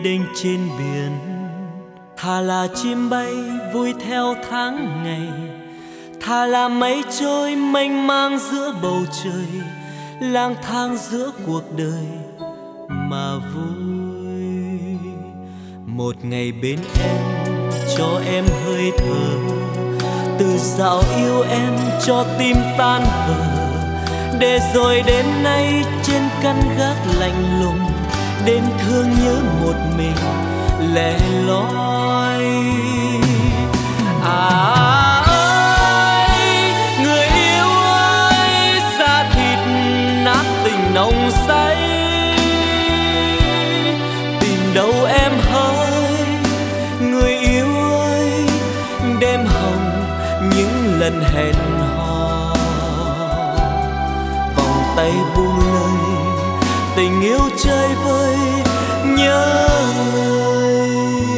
đênh trên biển. Thà là chim bay vui theo tháng ngày, thà là mây trôi mênh mang giữa bầu trời, lang thang giữa cuộc đời mà vui. Một ngày bên em cho em hơi thở, từ dạo yêu em cho tim tan vỡ, để rồi đêm nay trên căn gác lạnh lùng, đêm thương nhớ một mình lẻ loi. Ơi người yêu ơi, da thịt nát tình nồng say, tìm đâu em hỡi. Người yêu ơi, đêm hồng những lần hẹn hò, vòng tay buông lời tình yêu chơi vơi nhớ người.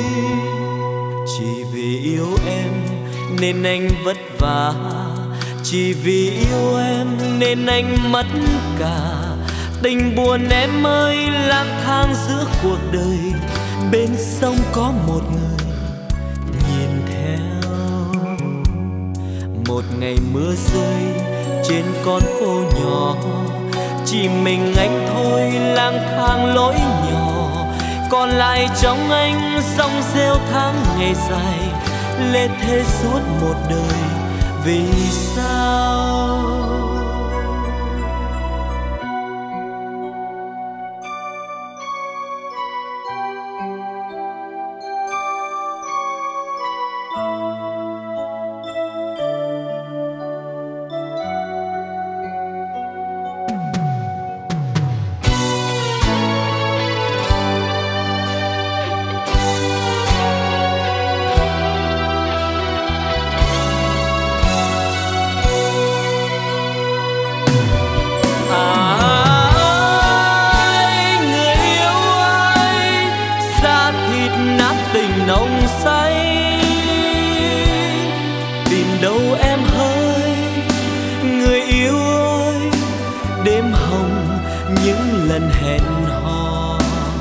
Chỉ vì yêu em nên anh vất vả, chỉ vì yêu em nên anh mất cả. Tình buồn em ơi, lang thang giữa cuộc đời, bên sông có một người nhìn theo. Một ngày mưa rơi trên con phố nhỏ, chỉ mình anh thôi lang thang lối nhỏ. Còn lại trong anh sông rêu tháng ngày dài, lê thế suốt một đời. Vì sao nồng say, tìm đâu em hỡi. Người yêu ơi, đêm hồng những lần hẹn hò,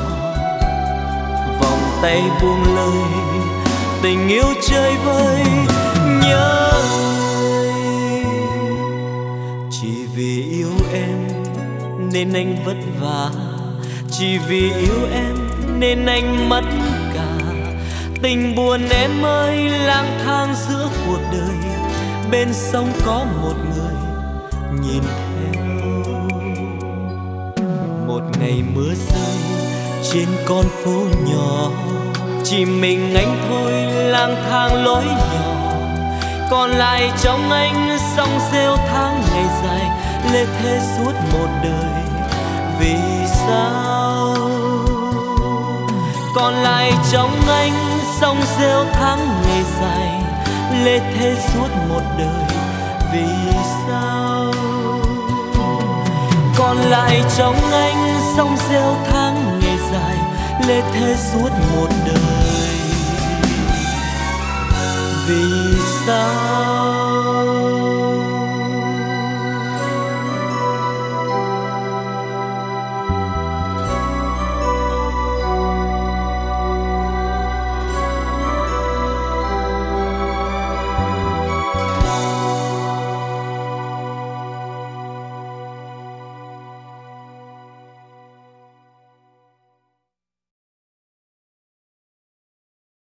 vòng tay buông lời tình yêu chơi vơi nhớ người. Chỉ vì yêu em nên anh vất vả, chỉ vì yêu em nên anh mất cả. Tình buồn em ơi, lang thang giữa cuộc đời, bên sông có một người nhìn theo. Một ngày mưa rơi trên con phố nhỏ, chỉ mình anh thôi lang thang lối nhỏ. Còn lại trong anh sông rêu tháng ngày dài, lê thế suốt một đời. Vì sao còn lại trong anh sông rêu tháng ngày dài, lê thế suốt một đời. Vì sao còn lại trong anh sông rêu tháng ngày dài, lê thế suốt một đời. Vì sao